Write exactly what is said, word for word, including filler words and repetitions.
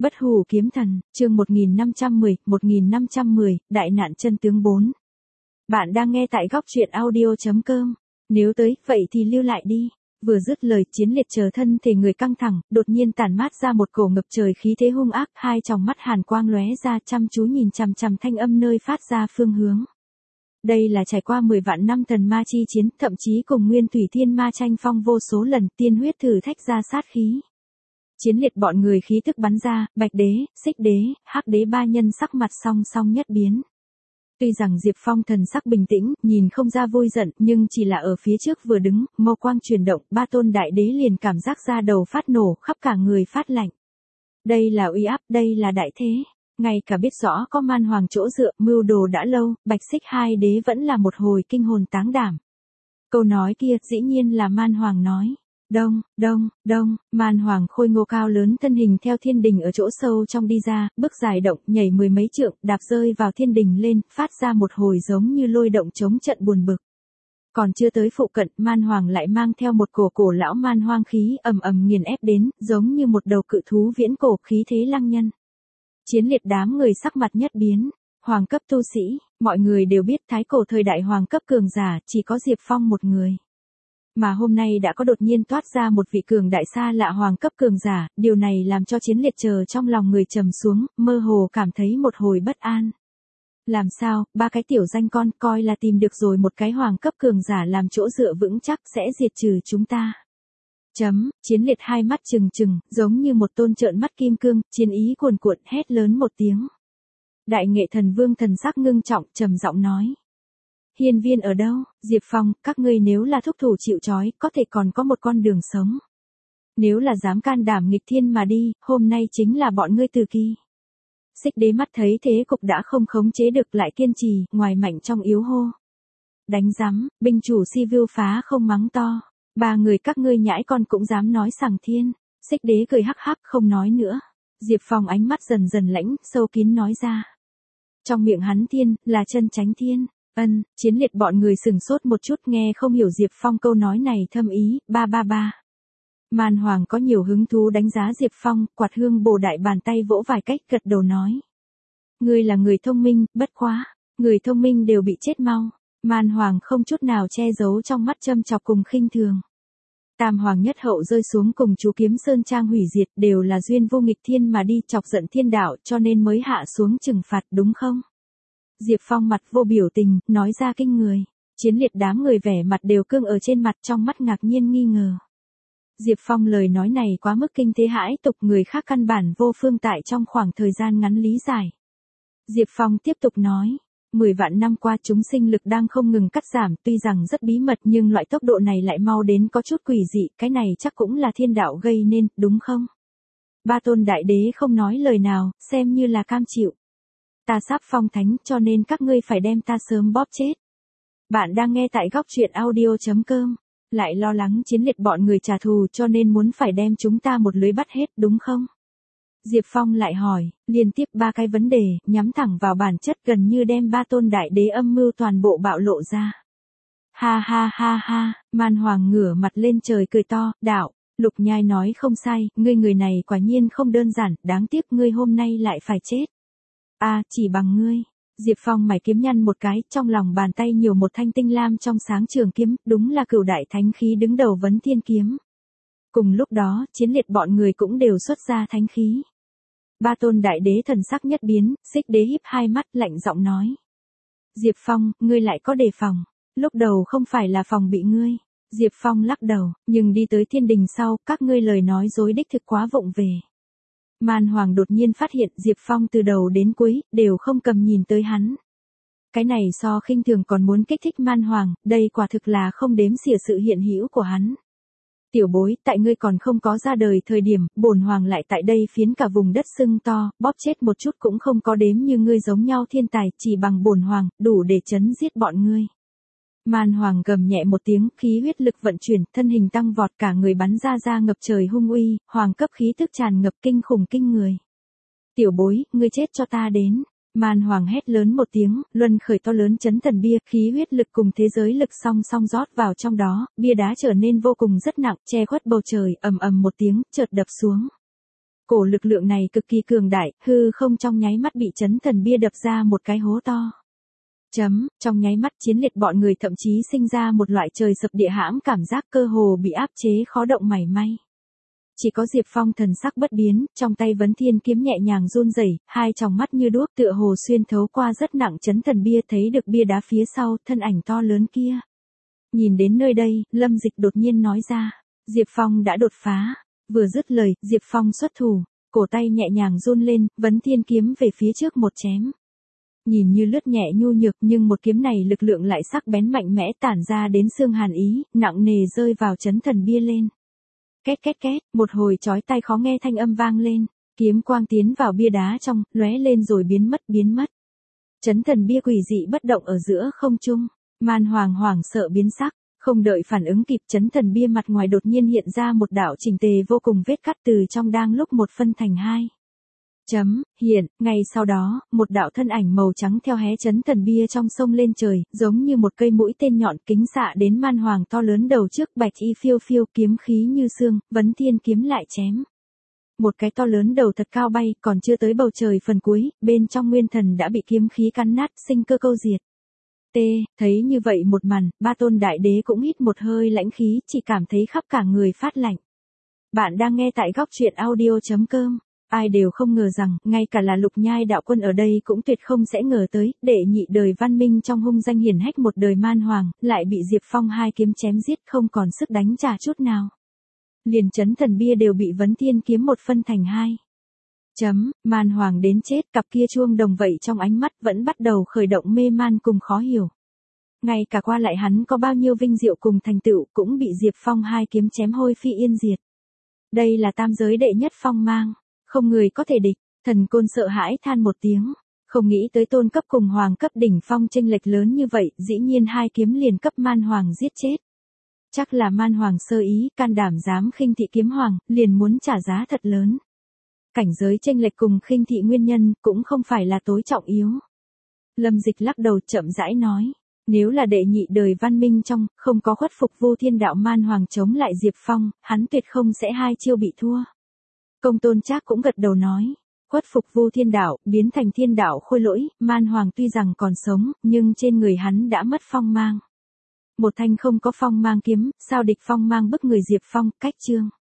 Bất hủ kiếm thần, chương một nghìn năm trăm mười, một nghìn năm trăm mười, đại nạn chân tướng bốn. Bạn đang nghe tại góc truyện audio chấm com. Nếu tới, vậy thì lưu lại đi. Vừa dứt lời, Chiến Liệt chờ thân thể người căng thẳng, đột nhiên tản mát ra một cổ ngập trời khí thế hung ác, hai tròng mắt hàn quang lóe ra, chăm chú nhìn chằm chằm thanh âm nơi phát ra phương hướng. Đây là trải qua mười vạn năm thần ma chi chiến, thậm chí cùng Nguyên Thủy Thiên Ma tranh phong vô số lần, tiên huyết thử thách ra sát khí. Chiến Liệt bọn người khí tức bắn ra, Bạch Đế, Xích Đế, Hắc Đế ba nhân sắc mặt song song nhất biến. Tuy rằng Diệp Phong thần sắc bình tĩnh, nhìn không ra vui giận, nhưng chỉ là ở phía trước vừa đứng, mâu quang chuyển động, ba tôn đại đế liền cảm giác da đầu phát nổ, khắp cả người phát lạnh. Đây là uy áp, đây là đại thế. Ngay cả biết rõ có Man Hoàng chỗ dựa, mưu đồ đã lâu, Bạch Xích hai đế vẫn là một hồi kinh hồn táng đảm. Câu nói kia, dĩ nhiên là Man Hoàng nói. Đông, đông, đông, Man Hoàng khôi ngô cao lớn thân hình theo thiên đình ở chỗ sâu trong đi ra, bước dài động, nhảy mười mấy trượng, đạp rơi vào thiên đình lên, phát ra một hồi giống như lôi động chống trận buồn bực. Còn chưa tới phụ cận, Man Hoàng lại mang theo một cổ cổ lão man hoang khí ầm ầm nghiền ép đến, giống như một đầu cự thú viễn cổ khí thế lăng nhân. Chiến Liệt đám người sắc mặt nhất biến, hoàng cấp tu sĩ, mọi người đều biết thái cổ thời đại hoàng cấp cường giả chỉ có Diệp Phong một người. Mà hôm nay đã có đột nhiên toát ra một vị cường đại xa lạ hoàng cấp cường giả, điều này làm cho Chiến Liệt chờ trong lòng người trầm xuống, mơ hồ cảm thấy một hồi bất an. Làm sao, ba cái tiểu danh con coi là tìm được rồi một cái hoàng cấp cường giả làm chỗ dựa vững chắc sẽ diệt trừ chúng ta. Chấm, Chiến Liệt hai mắt trừng trừng, giống như một tôn trợn mắt kim cương, chiến ý cuồn cuộn hét lớn một tiếng. Đại Nghệ Thần Vương thần sắc ngưng trọng, trầm giọng nói. Hiên viên ở đâu, Diệp Phong, các ngươi nếu là thúc thủ chịu trói, có thể còn có một con đường sống. Nếu là dám can đảm nghịch thiên mà đi, hôm nay chính là bọn ngươi từ kỳ. Xích Đế mắt thấy thế cục đã không khống chế được lại kiên trì, ngoài mạnh trong yếu hô. Đánh rắm, binh chủ si vưu phá không mắng to. Ba người các ngươi nhãi con cũng dám nói sằng thiên. Xích Đế cười hắc hắc không nói nữa. Diệp Phong ánh mắt dần dần lãnh, sâu kín nói ra. Trong miệng hắn thiên, là chân chánh thiên. Ân, Chiến Liệt bọn người sừng sốt một chút nghe không hiểu Diệp Phong câu nói này thâm ý, ba ba ba. Man Hoàng có nhiều hứng thú đánh giá Diệp Phong, quạt hương bổ đại bàn tay vỗ vài cách gật đầu nói. Ngươi là người thông minh, bất quá, người thông minh đều bị chết mau. Man Hoàng không chút nào che giấu trong mắt châm chọc cùng khinh thường. Tam Hoàng nhất hậu rơi xuống cùng chú Kiếm Sơn Trang hủy diệt đều là duyên vô nghịch thiên mà đi chọc giận thiên đạo cho nên mới hạ xuống trừng phạt đúng không? Diệp Phong mặt vô biểu tình, nói ra kinh người. Chiến Liệt đám người vẻ mặt đều cương ở trên mặt trong mắt ngạc nhiên nghi ngờ. Diệp Phong lời nói này quá mức kinh thế hãi tục người khác căn bản vô phương tại trong khoảng thời gian ngắn lý giải. Diệp Phong tiếp tục nói. Mười vạn năm qua chúng sinh lực đang không ngừng cắt giảm tuy rằng rất bí mật nhưng loại tốc độ này lại mau đến có chút quỷ dị, cái này chắc cũng là thiên đạo gây nên, đúng không? Ba tôn đại đế không nói lời nào, xem như là cam chịu. Ta sắp phong thánh cho nên các ngươi phải đem ta sớm bóp chết. Bạn đang nghe tại góc truyện audio chấm com. Lại lo lắng Chiến Liệt bọn người trả thù cho nên muốn phải đem chúng ta một lưới bắt hết đúng không? Diệp Phong lại hỏi, liên tiếp ba cái vấn đề, nhắm thẳng vào bản chất gần như đem ba tôn đại đế âm mưu toàn bộ bạo lộ ra. Ha ha ha ha, Man Hoàng ngửa mặt lên trời cười to, đạo, Lục Nhai nói không sai, ngươi người này quả nhiên không đơn giản, đáng tiếc ngươi hôm nay lại phải chết. A, à, chỉ bằng ngươi. Diệp Phong mày kiếm nhăn một cái, trong lòng bàn tay nhiều một thanh tinh lam trong sáng trường kiếm, đúng là cửu đại thánh khí đứng đầu vấn thiên kiếm. Cùng lúc đó, Chiến Liệt bọn người cũng đều xuất ra thánh khí. Ba tôn đại đế thần sắc nhất biến, Xích Đế híp hai mắt lạnh giọng nói. Diệp Phong, ngươi lại có đề phòng. Lúc đầu không phải là phòng bị ngươi. Diệp Phong lắc đầu, nhưng đi tới thiên đình sau, các ngươi lời nói dối đích thực quá vụng về. Man Hoàng đột nhiên phát hiện Diệp Phong từ đầu đến cuối, đều không cầm nhìn tới hắn. Cái này so khinh thường còn muốn kích thích Man Hoàng, đây quả thực là không đếm xỉa sự hiện hữu của hắn. Tiểu bối, tại ngươi còn không có ra đời thời điểm, bổn hoàng lại tại đây phiến cả vùng đất sưng to, bóp chết một chút cũng không có đếm như ngươi giống nhau thiên tài, chỉ bằng bổn hoàng, đủ để chấn giết bọn ngươi. Man Hoàng gầm nhẹ một tiếng, khí huyết lực vận chuyển, thân hình tăng vọt cả người bắn ra ra ngập trời hung uy, hoàng cấp khí tức tràn ngập kinh khủng kinh người. Tiểu bối, ngươi chết cho ta đến. Man Hoàng hét lớn một tiếng, luân khởi to lớn chấn thần bia, khí huyết lực cùng thế giới lực song song rót vào trong đó, bia đá trở nên vô cùng rất nặng, che khuất bầu trời, ầm ầm một tiếng, chợt đập xuống. cổ lực lượng này cực kỳ cường đại, hư không trong nháy mắt bị chấn thần bia đập ra một cái hố to. Chấm, trong nháy mắt chiến liệt bọn người thậm chí sinh ra một loại trời sập địa hãm cảm giác cơ hồ bị áp chế khó động mảy may. Chỉ có Diệp Phong thần sắc bất biến, trong tay vấn thiên kiếm nhẹ nhàng run rẩy, hai tròng mắt như đuốc tựa hồ xuyên thấu qua rất nặng chấn thần bia thấy được bia đá phía sau, thân ảnh to lớn kia. Nhìn đến nơi đây, Lâm Dịch đột nhiên nói ra, Diệp Phong đã đột phá. Vừa dứt lời, Diệp Phong xuất thủ, cổ tay nhẹ nhàng run lên, vấn thiên kiếm về phía trước một chém. Nhìn như lướt nhẹ nhu nhược nhưng một kiếm này lực lượng lại sắc bén mạnh mẽ tản ra đến xương hàn ý, nặng nề rơi vào chấn thần bia lên. Két két két, một hồi chói tai khó nghe thanh âm vang lên, kiếm quang tiến vào bia đá trong, lóe lên rồi biến mất biến mất. Chấn thần bia quỷ dị bất động ở giữa không trung, Man Hoàng hoảng sợ biến sắc, không đợi phản ứng kịp chấn thần bia mặt ngoài đột nhiên hiện ra một đạo chỉnh tề vô cùng vết cắt từ trong đang lúc một phân thành hai. Chấm, hiện, ngay sau đó, một đạo thân ảnh màu trắng theo hé chấn thần bia trong sông lên trời, giống như một cây mũi tên nhọn kính xạ đến Man Hoàng to lớn đầu trước bạch y phiêu phiêu kiếm khí như xương, vấn thiên kiếm lại chém. Một cái to lớn đầu thật cao bay, còn chưa tới bầu trời phần cuối, bên trong nguyên thần đã bị kiếm khí cắn nát, sinh cơ câu diệt. T, thấy như vậy một màn, ba tôn đại đế cũng hít một hơi lãnh khí, chỉ cảm thấy khắp cả người phát lạnh. Bạn đang nghe tại góc truyện audio chấm com. Ai đều không ngờ rằng, ngay cả là Lục Nhai đạo quân ở đây cũng tuyệt không sẽ ngờ tới, đệ nhị đời văn minh trong hung danh hiển hách một đời Man Hoàng, lại bị Diệp Phong hai kiếm chém giết không còn sức đánh trả chút nào. Liền chấn thần bia đều bị vấn thiên kiếm một phân thành hai. Chấm, Man Hoàng đến chết, cặp kia chuông đồng vậy trong ánh mắt vẫn bắt đầu khởi động mê man cùng khó hiểu. Ngay cả qua lại hắn có bao nhiêu vinh diệu cùng thành tựu cũng bị Diệp Phong hai kiếm chém hôi phi yên diệt. Đây là tam giới đệ nhất phong mang. Không người có thể địch, thần côn sợ hãi than một tiếng, không nghĩ tới tôn cấp cùng hoàng cấp đỉnh phong chênh lệch lớn như vậy, dĩ nhiên hai kiếm liền cấp Man Hoàng giết chết. Chắc là Man Hoàng sơ ý, can đảm dám khinh thị kiếm hoàng, liền muốn trả giá thật lớn. Cảnh giới chênh lệch cùng khinh thị nguyên nhân cũng không phải là tối trọng yếu. Lâm Dịch lắc đầu chậm rãi nói, nếu là đệ nhị đời văn minh trong, không có khuất phục vô thiên đạo Man Hoàng chống lại Diệp Phong, hắn tuyệt không sẽ hai chiêu bị thua. Công Tôn Trác cũng gật đầu nói, khuất phục vô thiên đạo, biến thành thiên đạo khôi lỗi, Man Hoàng tuy rằng còn sống, nhưng trên người hắn đã mất phong mang. Một thanh không có phong mang kiếm, sao địch phong mang bức người Diệp Phong, cách chương.